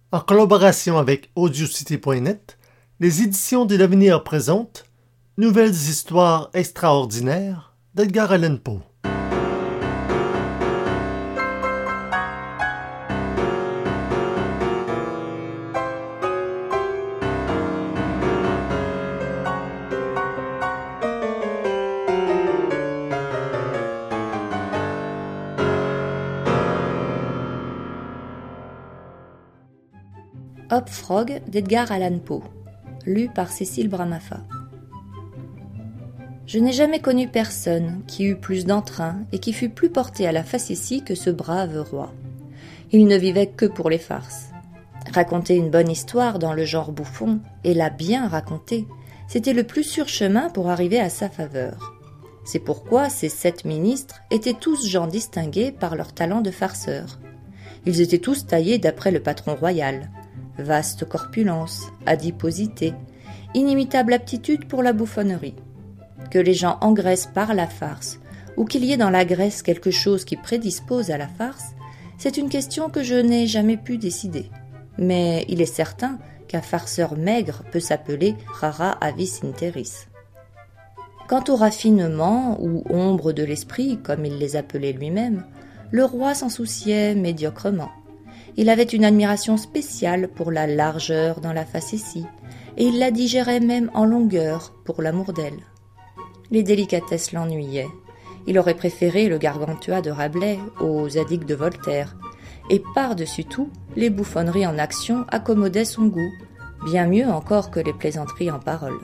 En collaboration avec Audiocité.net, les éditions de l'Avenir présentent Nouvelles histoires extraordinaires d'Edgar Allan Poe. Hop Frog d'Edgar Allan Poe, lu par Cécile Bramaffa. Je n'ai jamais connu personne qui eût plus d'entrain et qui fût plus porté à la facétie que ce brave roi. Il ne vivait que pour les farces. Raconter une bonne histoire dans le genre bouffon, et la bien raconter, c'était le plus sûr chemin pour arriver à sa faveur. C'est pourquoi ces 7 ministres étaient tous gens distingués par leur talent de farceurs. Ils étaient tous taillés d'après le patron royal. Vaste corpulence, adiposité, inimitable aptitude pour la bouffonnerie. Que les gens engraissent par la farce, ou qu'il y ait dans la graisse quelque chose qui prédispose à la farce, c'est une question que je n'ai jamais pu décider. Mais il est certain qu'un farceur maigre peut s'appeler rara avis interis. Quant au raffinement ou ombre de l'esprit, comme il les appelait lui-même, le roi s'en souciait médiocrement. Il avait une admiration spéciale pour la largeur dans la facétie, et il la digérait même en longueur pour l'amour d'elle. Les délicatesses l'ennuyaient. Il aurait préféré le Gargantua de Rabelais aux Zadig de Voltaire, et par-dessus tout, les bouffonneries en action accommodaient son goût, bien mieux encore que les plaisanteries en paroles.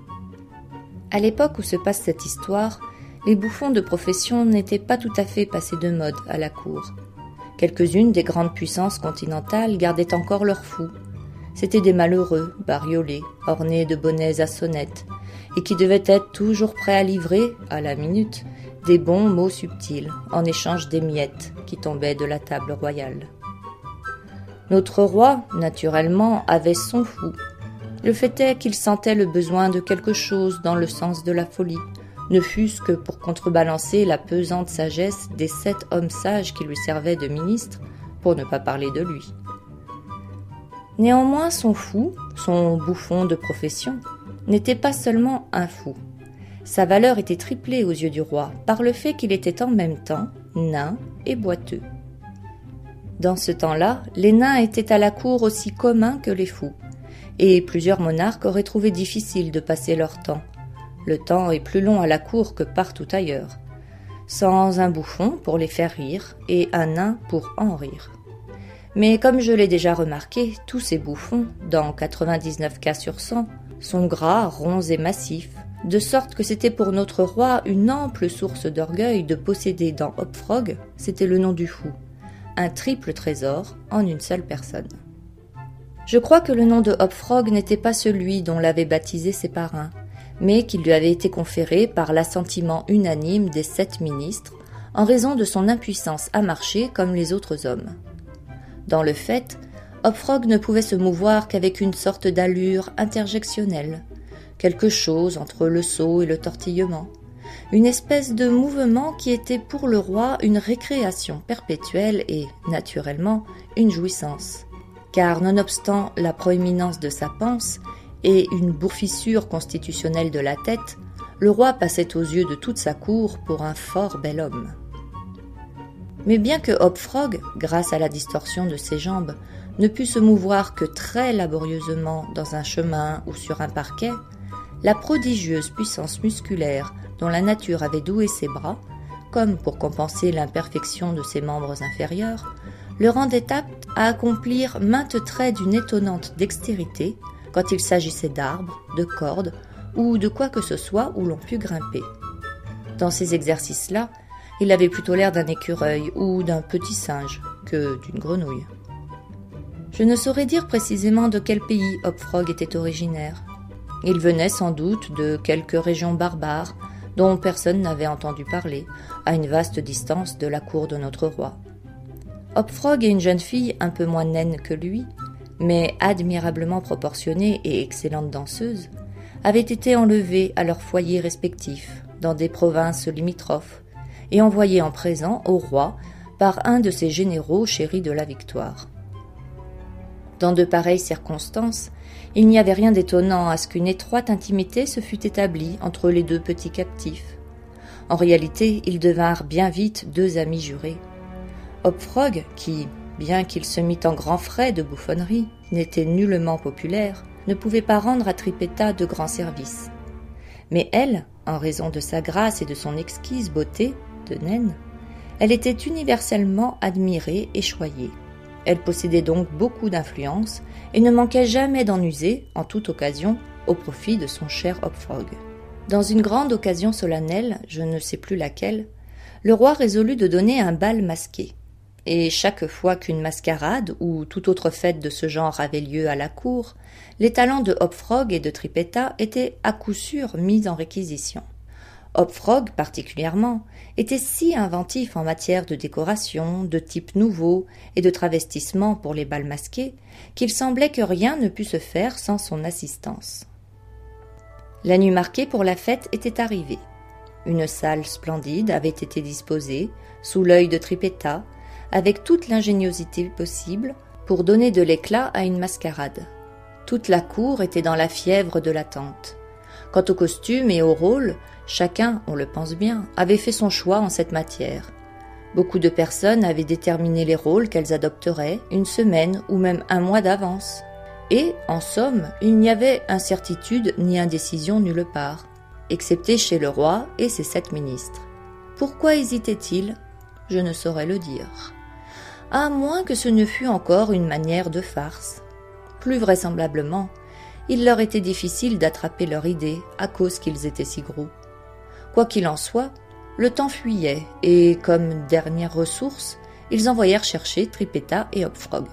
À l'époque où se passe cette histoire, les bouffons de profession n'étaient pas tout à fait passés de mode à la cour. Quelques-unes des grandes puissances continentales gardaient encore leurs fous. C'étaient des malheureux, bariolés, ornés de bonnets à sonnettes, et qui devaient être toujours prêts à livrer, à la minute, des bons mots subtils, en échange des miettes qui tombaient de la table royale. Notre roi, naturellement, avait son fou. Le fait est qu'il sentait le besoin de quelque chose dans le sens de la folie, ne fût-ce que pour contrebalancer la pesante sagesse des 7 hommes sages qui lui servaient de ministres, pour ne pas parler de lui. Néanmoins, son fou, son bouffon de profession, n'était pas seulement un fou. Sa valeur était triplée aux yeux du roi par le fait qu'il était en même temps nain et boiteux. Dans ce temps-là, les nains étaient à la cour aussi communs que les fous, et plusieurs monarques auraient trouvé difficile de passer leur temps. Le temps est plus long à la cour que partout ailleurs, sans un bouffon pour les faire rire et un nain pour en rire. Mais comme je l'ai déjà remarqué, tous ces bouffons, dans 99 cas sur 100, sont gras, ronds et massifs, de sorte que c'était pour notre roi une ample source d'orgueil de posséder dans Hop Frog, c'était le nom du fou, un triple trésor en une seule personne. Je crois que le nom de Hop Frog n'était pas celui dont l'avaient baptisé ses parrains, mais qu'il lui avait été conféré par l'assentiment unanime des 7 ministres, en raison de son impuissance à marcher comme les autres hommes. Dans le fait, Hop Frog ne pouvait se mouvoir qu'avec une sorte d'allure interjectionnelle, quelque chose entre le saut et le tortillement, une espèce de mouvement qui était pour le roi une récréation perpétuelle et, naturellement, une jouissance. Car nonobstant la proéminence de sa panse, et une bourfissure constitutionnelle de la tête, le roi passait aux yeux de toute sa cour pour un fort bel homme. Mais bien que Hop Frog, grâce à la distorsion de ses jambes, ne pût se mouvoir que très laborieusement dans un chemin ou sur un parquet, la prodigieuse puissance musculaire dont la nature avait doué ses bras, comme pour compenser l'imperfection de ses membres inférieurs, le rendait apte à accomplir maintes traits d'une étonnante dextérité, quand il s'agissait d'arbres, de cordes ou de quoi que ce soit où l'on pût grimper. Dans ces exercices-là, il avait plutôt l'air d'un écureuil ou d'un petit singe que d'une grenouille. Je ne saurais dire précisément de quel pays Hop Frog était originaire. Il venait sans doute de quelque région barbare dont personne n'avait entendu parler, à une vaste distance de la cour de notre roi. Hop Frog et une jeune fille un peu moins naine que lui, mais admirablement proportionnée et excellente danseuse, avaient été enlevés à leurs foyers respectifs, dans des provinces limitrophes, et envoyés en présent au roi par un de ses généraux chéris de la victoire. Dans de pareilles circonstances, il n'y avait rien d'étonnant à ce qu'une étroite intimité se fût établie entre les deux petits captifs. En réalité, ils devinrent bien vite deux amis jurés. Hopfrog, qui, bien qu'il se mît en grands frais de bouffonnerie, n'était nullement populaire, ne pouvait pas rendre à Trippetta de grands services. Mais elle, en raison de sa grâce et de son exquise beauté, de naine, elle était universellement admirée et choyée. Elle possédait donc beaucoup d'influence et ne manquait jamais d'en user, en toute occasion, au profit de son cher Hopfrog. Dans une grande occasion solennelle, je ne sais plus laquelle, le roi résolut de donner un bal masqué. Et chaque fois qu'une mascarade ou toute autre fête de ce genre avait lieu à la cour, les talents de Hopfrog et de Trippetta étaient à coup sûr mis en réquisition. Hopfrog, particulièrement, était si inventif en matière de décoration, de types nouveaux et de travestissement pour les bals masqués qu'il semblait que rien ne pût se faire sans son assistance. La nuit marquée pour la fête était arrivée. Une salle splendide avait été disposée, sous l'œil de Trippetta, avec toute l'ingéniosité possible pour donner de l'éclat à une mascarade. Toute la cour était dans la fièvre de l'attente. Quant aux costumes et aux rôles, chacun, on le pense bien, avait fait son choix en cette matière. Beaucoup de personnes avaient déterminé les rôles qu'elles adopteraient une semaine ou même un mois d'avance. Et, en somme, il n'y avait incertitude ni indécision nulle part, excepté chez le roi et ses 7 ministres. Pourquoi hésitait-il ? Je ne saurais le dire. À moins que ce ne fût encore une manière de farce. Plus vraisemblablement, il leur était difficile d'attraper leur idée à cause qu'ils étaient si gros. Quoi qu'il en soit, le temps fuyait et, comme dernière ressource, ils envoyèrent chercher Trippetta et Hopfrog.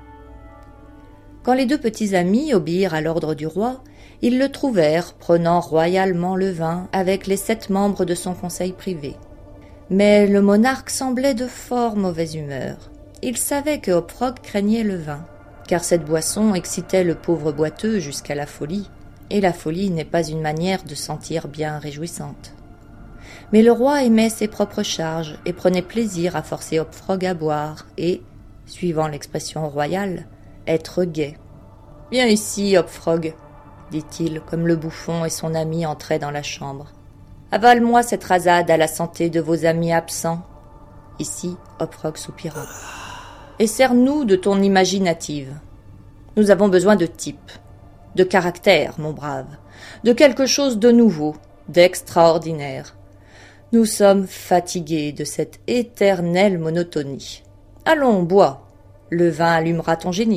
Quand les deux petits amis obéirent à l'ordre du roi, ils le trouvèrent prenant royalement le vin avec les 7 membres de son conseil privé. Mais le monarque semblait de fort mauvaise humeur. Il savait que Hopfrog craignait le vin, car cette boisson excitait le pauvre boiteux jusqu'à la folie, et la folie n'est pas une manière de sentir bien réjouissante. Mais le roi aimait ses propres charges et prenait plaisir à forcer Hopfrog à boire et, suivant l'expression royale, être gai. « Viens ici, Hopfrog, » dit-il, comme le bouffon et son ami entraient dans la chambre. « Avale-moi cette rasade à la santé de vos amis absents. » Ici, Hopfrog soupira. « Et sers-nous de ton imaginative. Nous avons besoin de type, de caractère, mon brave, de quelque chose de nouveau, d'extraordinaire. Nous sommes fatigués de cette éternelle monotonie. Allons, bois, le vin allumera ton génie. »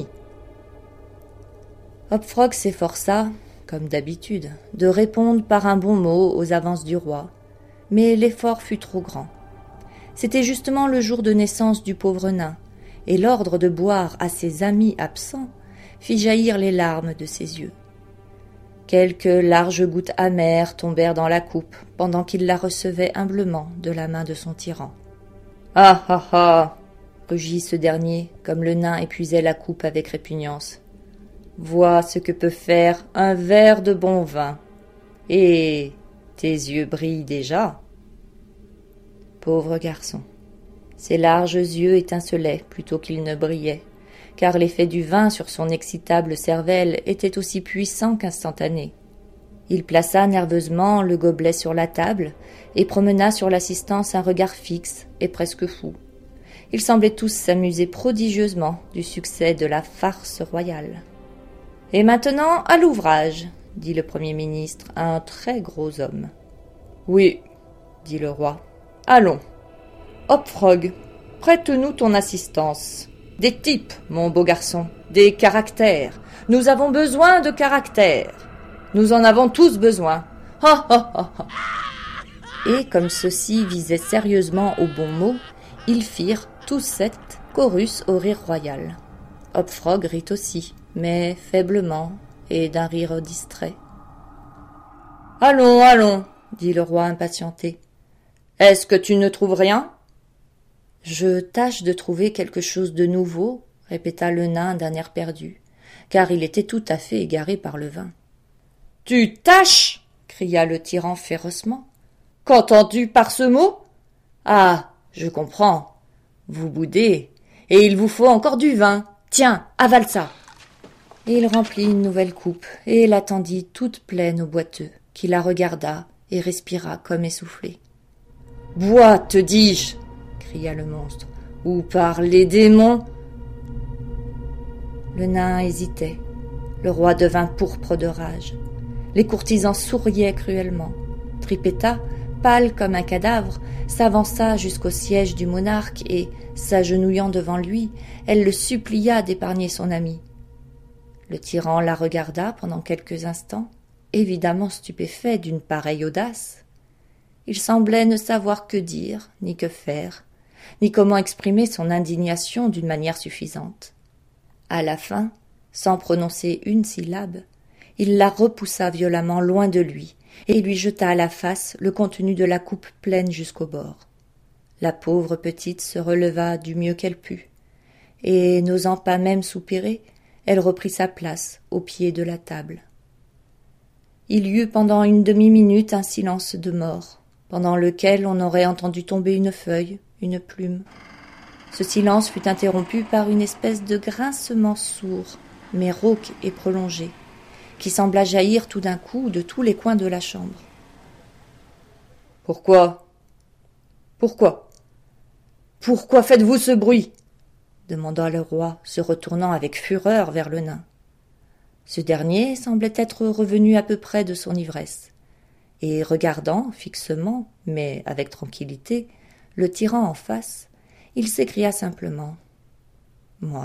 Hopfrog s'efforça, comme d'habitude, de répondre par un bon mot aux avances du roi, mais l'effort fut trop grand. C'était justement le jour de naissance du pauvre nain, et l'ordre de boire à ses amis absents fit jaillir les larmes de ses yeux. Quelques larges gouttes amères tombèrent dans la coupe pendant qu'il la recevait humblement de la main de son tyran. « Ah ah ah !» rugit ce dernier, comme le nain épuisait la coupe avec répugnance. « Vois ce que peut faire un verre de bon vin. Et tes yeux brillent déjà. » Pauvre garçon. Ses larges yeux étincelaient plutôt qu'ils ne brillaient, car l'effet du vin sur son excitable cervelle était aussi puissant qu'instantané. Il plaça nerveusement le gobelet sur la table et promena sur l'assistance un regard fixe et presque fou. Ils semblaient tous s'amuser prodigieusement du succès de la farce royale. « Et maintenant, à l'ouvrage !» dit le Premier ministre à un très gros homme. « Oui, » dit le roi. « Allons. Hopfrog, prête-nous ton assistance. Des types, mon beau garçon, des caractères. Nous avons besoin de caractères. Nous en avons tous besoin. Ha ha ha ha. » Et comme ceux-ci visaient sérieusement au bon mot, ils firent tous 7 chorus au rire royal. Hopfrog rit aussi, mais faiblement et d'un rire distrait. « Allons, allons, » dit le roi impatienté. « Est-ce que tu ne trouves rien ?»« Je tâche de trouver quelque chose de nouveau, » répéta le nain d'un air perdu, car il était tout à fait égaré par le vin. « Tu tâches » cria le tyran férocement. « Qu'entends-tu par ce mot ? Ah, je comprends. Vous boudez, et il vous faut encore du vin. Tiens, avale ça. » Et il remplit une nouvelle coupe et la tendit toute pleine au boiteux, qui la regarda et respira comme essoufflé. « Bois, te dis-je » cria le monstre. « Ou par les démons !» Le nain hésitait. Le roi devint pourpre de rage. Les courtisans souriaient cruellement. Trippetta, pâle comme un cadavre, s'avança jusqu'au siège du monarque et, s'agenouillant devant lui, elle le supplia d'épargner son ami. Le tyran la regarda pendant quelques instants, évidemment stupéfait d'une pareille audace. Il semblait ne savoir que dire, ni que faire, ni comment exprimer son indignation d'une manière suffisante. À la fin, sans prononcer une syllabe, il la repoussa violemment loin de lui et lui jeta à la face le contenu de la coupe pleine jusqu'au bord. La pauvre petite se releva du mieux qu'elle put, et, n'osant pas même soupirer, elle reprit sa place au pied de la table. Il y eut pendant une demi-minute un silence de mort, pendant lequel on aurait entendu tomber une feuille, une plume. Ce silence fut interrompu par une espèce de grincement sourd, mais rauque et prolongé, qui sembla jaillir tout d'un coup de tous les coins de la chambre. « Pourquoi ? Pourquoi faites-vous ce bruit ?» demanda le roi, se retournant avec fureur vers le nain. Ce dernier semblait être revenu à peu près de son ivresse, et regardant fixement, mais avec tranquillité, le tyran en face, il s'écria simplement « Moi ?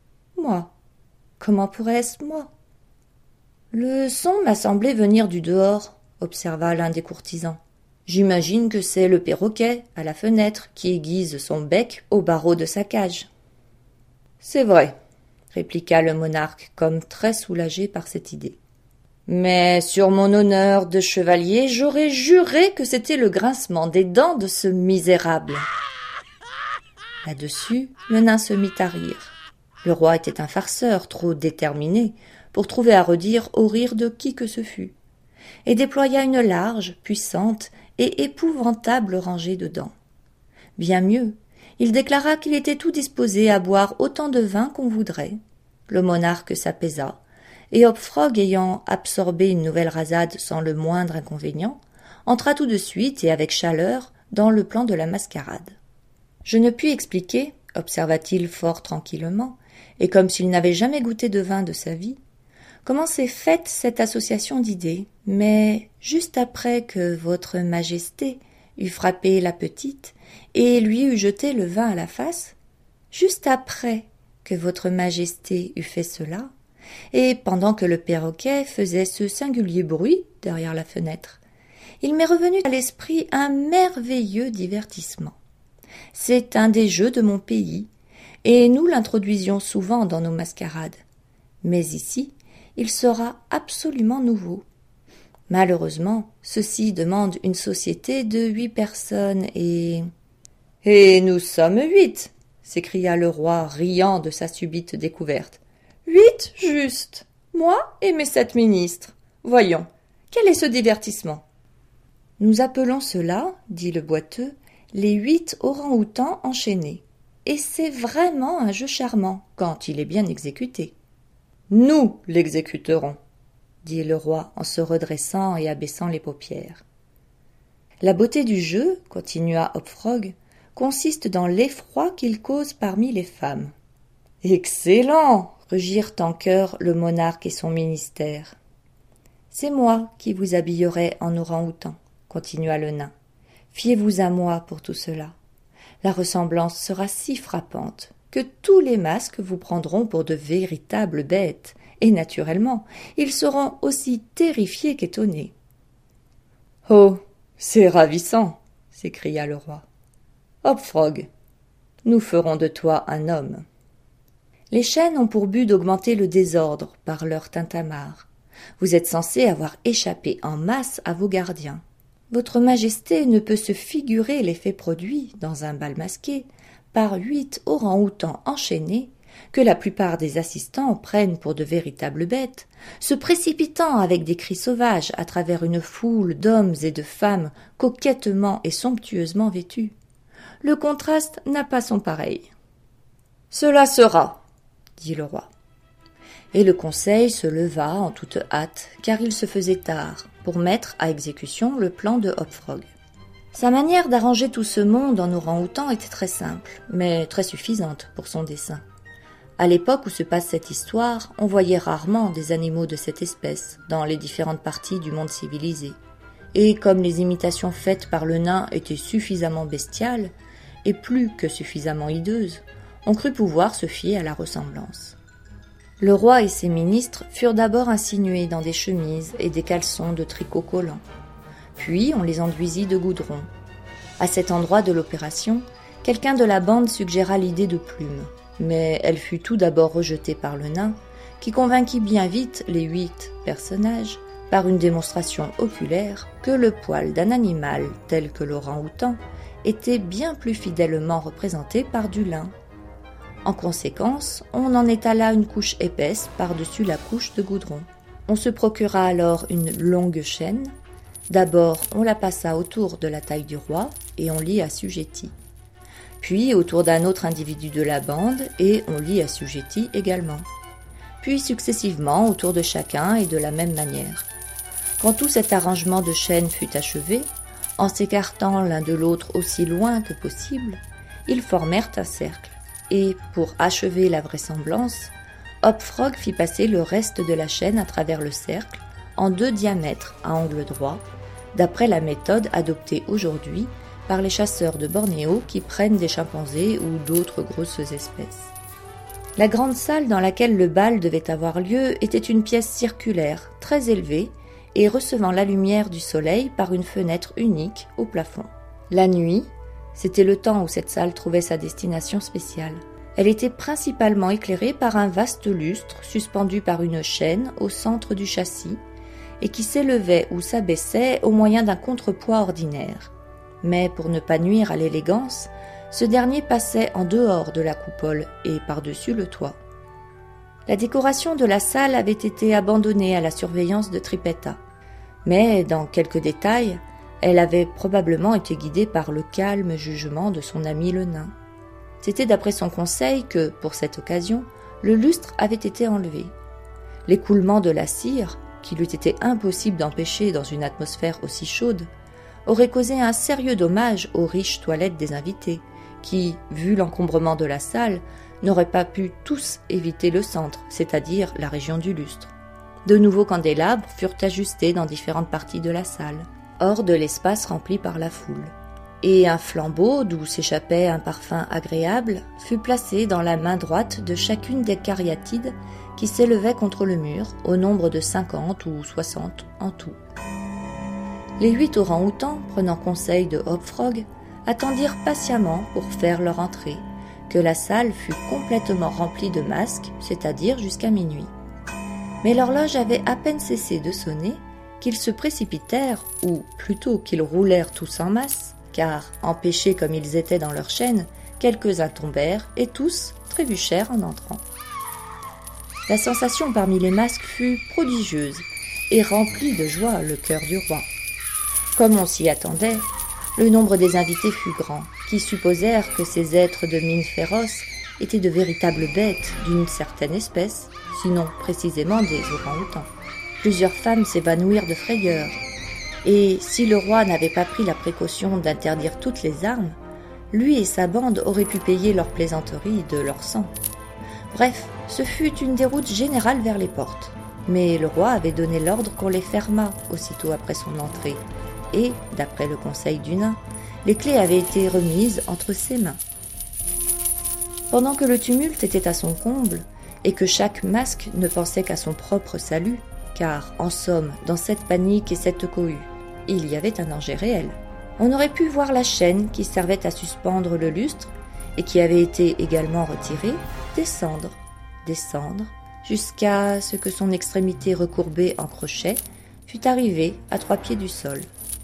Comment pourrait-ce moi ?» « Le son m'a semblé venir du dehors, » observa l'un des courtisans. « J'imagine que c'est le perroquet, à la fenêtre, qui aiguise son bec au barreau de sa cage. »« C'est vrai, » répliqua le monarque, comme très soulagé par cette idée. « Mais sur mon honneur de chevalier, j'aurais juré que c'était le grincement des dents de ce misérable. » Là-dessus, le nain se mit à rire. Le roi était un farceur trop déterminé pour trouver à redire au rire de qui que ce fût, et déploya une large, puissante et épouvantable rangée de dents. Bien mieux, il déclara qu'il était tout disposé à boire autant de vin qu'on voudrait. Le monarque s'apaisa, et Hopfrog, ayant absorbé une nouvelle rasade sans le moindre inconvénient, entra tout de suite et avec chaleur dans le plan de la mascarade. « Je ne puis expliquer, » observa-t-il fort tranquillement, et comme s'il n'avait jamais goûté de vin de sa vie, comment s'est faite cette association d'idées, mais juste après que votre majesté eut frappé la petite et lui eut jeté le vin à la face, juste après que votre majesté eut fait cela, et pendant que le perroquet faisait ce singulier bruit derrière la fenêtre, il m'est revenu à l'esprit un merveilleux divertissement. C'est un des jeux de mon pays, et nous l'introduisions souvent dans nos mascarades. Mais ici, il sera absolument nouveau. Malheureusement, ceci demande une société de 8 personnes et... « Et nous sommes 8 !» s'écria le roi, riant de sa subite découverte. « 8 juste, moi et mes 7 ministres. Voyons, quel est ce divertissement ?»« Nous appelons cela, dit le boiteux, les 8 orang-outans enchaînés. Et c'est vraiment un jeu charmant, quand il est bien exécuté. »« Nous l'exécuterons, » dit le roi en se redressant et abaissant les paupières. « La beauté du jeu, continua Hopfrog, consiste dans l'effroi qu'il cause parmi les femmes. »« Excellent !» rugirent en chœur le monarque et son ministère. « C'est moi qui vous habillerai en orang-outan, » continua le nain. « Fiez-vous à moi pour tout cela. La ressemblance sera si frappante que tous les masques vous prendront pour de véritables bêtes, et naturellement, ils seront aussi terrifiés qu'étonnés. »« Oh, c'est ravissant !» s'écria le roi. « Hopfrog, nous ferons de toi un homme. » Les chênes ont pour but d'augmenter le désordre par leur tintamarre. Vous êtes censé avoir échappé en masse à vos gardiens. Votre majesté ne peut se figurer l'effet produit, dans un bal masqué, par 8 orang-outans enchaînés, que la plupart des assistants prennent pour de véritables bêtes, se précipitant avec des cris sauvages à travers une foule d'hommes et de femmes coquettement et somptueusement vêtus. Le contraste n'a pas son pareil. « Cela sera, » dit le roi. Et le conseil se leva en toute hâte, car il se faisait tard, pour mettre à exécution le plan de Hop-Frog. Sa manière d'arranger tout ce monde en orang-outan était très simple, mais très suffisante pour son dessein. À l'époque où se passe cette histoire, on voyait rarement des animaux de cette espèce dans les différentes parties du monde civilisé. Et comme les imitations faites par le nain étaient suffisamment bestiales, et plus que suffisamment hideuses, on crut pouvoir se fier à la ressemblance. Le roi et ses ministres furent d'abord insinués dans des chemises et des caleçons de tricot collant. Puis on les enduisit de goudron. À cet endroit de l'opération, quelqu'un de la bande suggéra l'idée de plumes, mais elle fut tout d'abord rejetée par le nain, qui convainquit bien vite les 8 personnages, par une démonstration oculaire, que le poil d'un animal tel que l'orang-outan était bien plus fidèlement représenté par du lin. En conséquence, on en étala une couche épaisse par-dessus la couche de goudron. On se procura alors une longue chaîne. D'abord, on la passa autour de la taille du roi et on l'y assujettit. Puis autour d'un autre individu de la bande et on l'y assujettit également. Puis successivement autour de chacun et de la même manière. Quand tout cet arrangement de chaînes fut achevé, en s'écartant l'un de l'autre aussi loin que possible, ils formèrent un cercle. Et, pour achever la vraisemblance, Hop-Frog fit passer le reste de la chaîne à travers le cercle, en 2 diamètres à angle droit, d'après la méthode adoptée aujourd'hui par les chasseurs de Bornéo qui prennent des chimpanzés ou d'autres grosses espèces. La grande salle dans laquelle le bal devait avoir lieu était une pièce circulaire, très élevée, et recevant la lumière du soleil par une fenêtre unique au plafond. La nuit, c'était le temps où cette salle trouvait sa destination spéciale. Elle était principalement éclairée par un vaste lustre suspendu par une chaîne au centre du châssis et qui s'élevait ou s'abaissait au moyen d'un contrepoids ordinaire. Mais pour ne pas nuire à l'élégance, ce dernier passait en dehors de la coupole et par-dessus le toit. La décoration de la salle avait été abandonnée à la surveillance de Trippetta, mais dans quelques détails, elle avait probablement été guidée par le calme jugement de son ami le nain. C'était d'après son conseil que, pour cette occasion, le lustre avait été enlevé. L'écoulement de la cire, qu'il eût été impossible d'empêcher dans une atmosphère aussi chaude, aurait causé un sérieux dommage aux riches toilettes des invités, qui, vu l'encombrement de la salle, n'auraient pas pu tous éviter le centre, c'est-à-dire la région du lustre. De nouveaux candélabres furent ajustés dans différentes parties de la salle, hors de l'espace rempli par la foule. Et un flambeau, d'où s'échappait un parfum agréable, fut placé dans la main droite de chacune des cariatides qui s'élevaient contre le mur, au nombre de 50 ou 60 en tout. Les 8 orang-outans, prenant conseil de Hop-Frog, attendirent patiemment pour faire leur entrée, que la salle fut complètement remplie de masques, c'est-à-dire jusqu'à minuit. Mais l'horloge avait à peine cessé de sonner qu'ils se précipitèrent, ou plutôt qu'ils roulèrent tous en masse, car, empêchés comme ils étaient dans leur chaîne, quelques-uns tombèrent et tous trébuchèrent en entrant. La sensation parmi les masques fut prodigieuse et remplit de joie le cœur du roi. Comme on s'y attendait, le nombre des invités fut grand, qui supposèrent que ces êtres de mine féroce étaient de véritables bêtes d'une certaine espèce, sinon précisément des orang-outans. Plusieurs femmes s'évanouirent de frayeur, et si le roi n'avait pas pris la précaution d'interdire toutes les armes, lui et sa bande auraient pu payer leurs plaisanteries de leur sang. Bref, ce fut une déroute générale vers les portes, mais le roi avait donné l'ordre qu'on les fermât aussitôt après son entrée, et, d'après le conseil du nain, les clés avaient été remises entre ses mains. Pendant que le tumulte était à son comble, et que chaque masque ne pensait qu'à son propre salut, car, en somme, dans cette panique et cette cohue, il y avait un danger réel. On aurait pu voir la chaîne qui servait à suspendre le lustre, et qui avait été également retirée, descendre, jusqu'à ce que son extrémité recourbée en crochet fût arrivée à 3 pieds du sol.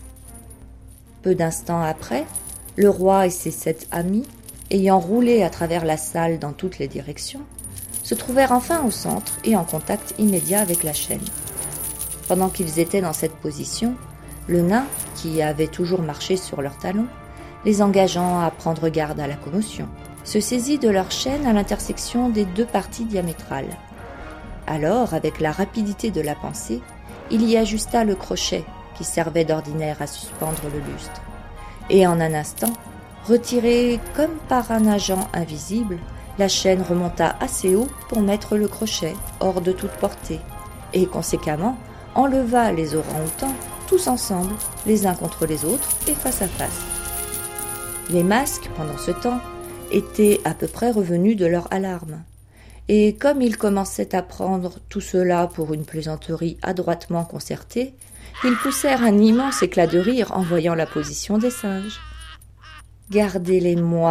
Peu d'instants après, le roi et ses 7 amis, ayant roulé à travers la salle dans toutes les directions, se trouvèrent enfin au centre et en contact immédiat avec la chaîne. Pendant qu'ils étaient dans cette position, le nain, qui avait toujours marché sur leurs talons, les engageant à prendre garde à la commotion, se saisit de leur chaîne à l'intersection des 2 parties diamétrales. Alors, avec la rapidité de la pensée, il y ajusta le crochet qui servait d'ordinaire à suspendre le lustre. Et en un instant, retirée comme par un agent invisible, la chaîne remonta assez haut pour mettre le crochet hors de toute portée, et conséquemment enleva les orang-outans tous ensemble, les uns contre les autres et face à face. Les masques, pendant ce temps, étaient à peu près revenus de leur alarme. Et comme ils commençaient à prendre tout cela pour une plaisanterie adroitement concertée, ils poussèrent un immense éclat de rire en voyant la position des singes. « Gardez-les-moi »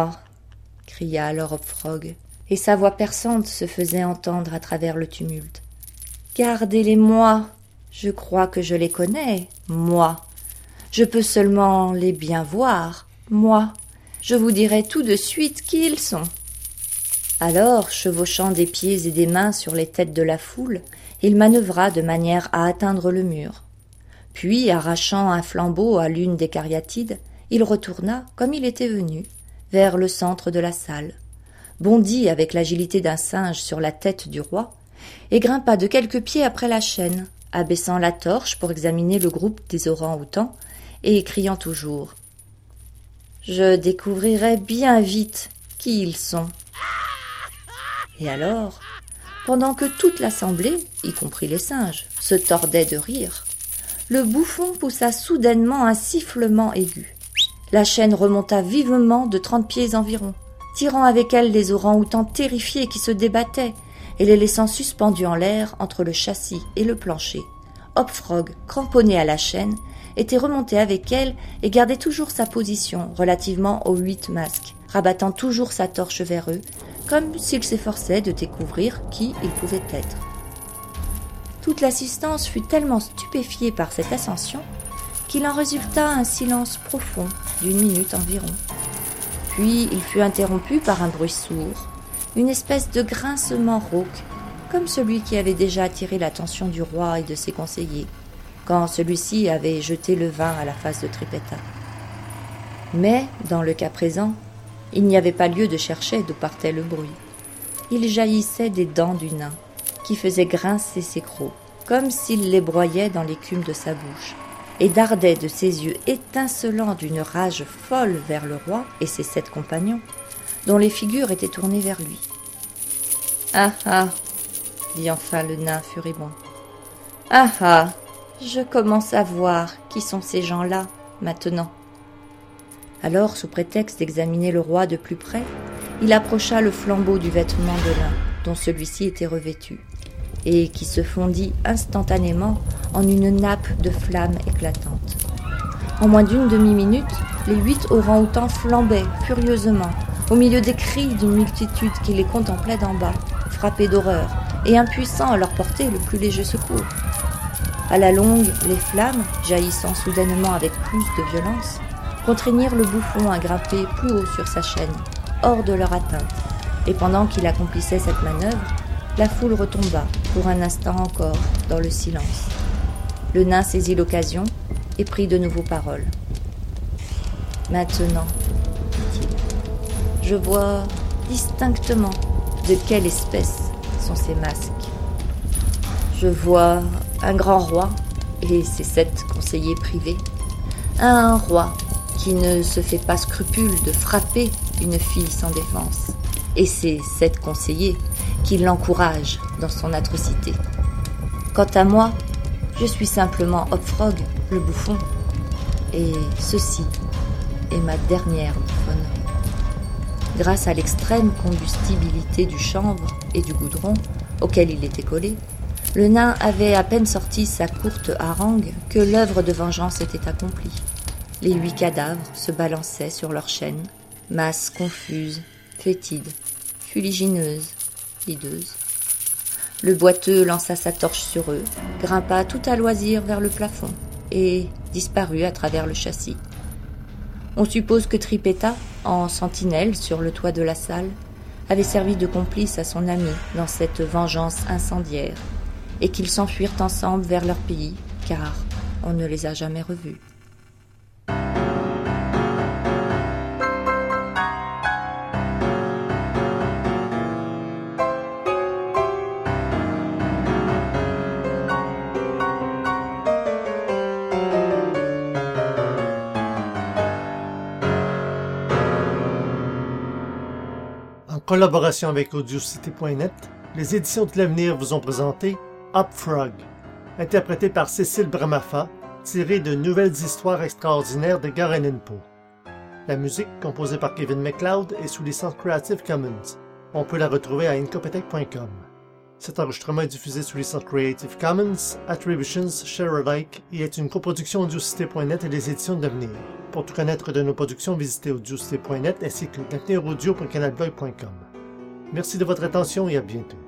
cria alors Hop-Frog, et sa voix perçante se faisait entendre à travers le tumulte. « Gardez-les-moi, je crois que je les connais, moi. Je peux seulement les bien voir, moi. Je vous dirai tout de suite qui ils sont. » Alors, chevauchant des pieds et des mains sur les têtes de la foule, il manœuvra de manière à atteindre le mur. Puis, arrachant un flambeau à l'une des cariatides, il retourna, comme il était venu, vers le centre de la salle, bondit avec l'agilité d'un singe sur la tête du roi, et grimpa de quelques pieds après la chaîne, abaissant la torche pour examiner le groupe des orang-outans, et criant toujours « Je découvrirai bien vite qui ils sont. » Et alors, pendant que toute l'assemblée, y compris les singes, se tordait de rire, le bouffon poussa soudainement un sifflement aigu. La chaîne remonta vivement de 30 pieds environ, tirant avec elle les orang-outans terrifiés qui se débattaient et les laissant suspendus en l'air entre le châssis et le plancher. Hop-Frog, cramponné à la chaîne, était remonté avec elle et gardait toujours sa position relativement aux 8 masques, rabattant toujours sa torche vers eux, comme s'il s'efforçait de découvrir qui ils pouvaient être. Toute l'assistance fut tellement stupéfiée par cette ascension qu'il en résulta un silence profond d'1 minute environ. Puis il fut interrompu par un bruit sourd, une espèce de grincement rauque, comme celui qui avait déjà attiré l'attention du roi et de ses conseillers, quand celui-ci avait jeté le vin à la face de Trippetta. Mais, dans le cas présent, il n'y avait pas lieu de chercher d'où partait le bruit. Il jaillissait des dents du nain, qui faisaient grincer ses crocs, comme s'il les broyait dans l'écume de sa bouche, et dardait de ses yeux étincelants d'une rage folle vers le roi et ses 7 compagnons, dont les figures étaient tournées vers lui. « Ah ah !» dit enfin le nain furibond. « Ah ah ! Je commence à voir qui sont ces gens-là, maintenant. » Alors, sous prétexte d'examiner le roi de plus près, il approcha le flambeau du vêtement de lin dont celui-ci était revêtu, et qui se fondit instantanément en une nappe de flammes éclatantes. En moins d'1 demi-minute, les 8 orang-outans flambaient furieusement, au milieu des cris d'une multitude qui les contemplait d'en bas, frappés d'horreur, et impuissants à leur porter le plus léger secours. À la longue, les flammes, jaillissant soudainement avec plus de violence, contraignirent le bouffon à grimper plus haut sur sa chaîne, hors de leur atteinte, et pendant qu'il accomplissait cette manœuvre, la foule retomba, pour un instant encore, dans le silence. Le nain saisit l'occasion et prit de nouveau parole. « Maintenant, dit-il, je vois distinctement de quelle espèce sont ces masques. Je vois un grand roi et ses 7 conseillers privés, un roi qui ne se fait pas scrupule de frapper une fille sans défense, et ses 7 conseillers qui l'encouragent dans son atrocité. Quant à moi, je suis simplement Hop-Frog, le bouffon, et ceci est ma dernière bouffonnerie. » Grâce à l'extrême combustibilité du chanvre et du goudron auquel il était collé, le nain avait à peine sorti sa courte harangue que l'œuvre de vengeance était accomplie. Les 8 cadavres se balançaient sur leurs chaînes, masses confuses, fétides, fuligineuses, hideuses. Le boiteux lança sa torche sur eux, grimpa tout à loisir vers le plafond et disparut à travers le châssis. On suppose que Trippetta, en sentinelle sur le toit de la salle, avait servi de complice à son ami dans cette vengeance incendiaire, et qu'ils s'enfuirent ensemble vers leur pays, car on ne les a jamais revus. En collaboration avec Audiocité.net, les éditions de l'avenir vous ont présenté Hop Frog, interprété par Cécile Bramafa, tiré de Nouvelles histoires extraordinaires de Allan Poe. La musique, composée par Kevin MacLeod, est sous licence Creative Commons. On peut la retrouver à Incompetech.com. Cet enregistrement est diffusé sous licence Creative Commons, Attributions, Share Alike et est une coproduction Audiocité.net et les éditions de l'avenir. Pour tout connaître de nos productions, visitez Audiocité.net ainsi que l'aveniraudio.canalblog.com. Merci de votre attention et à bientôt.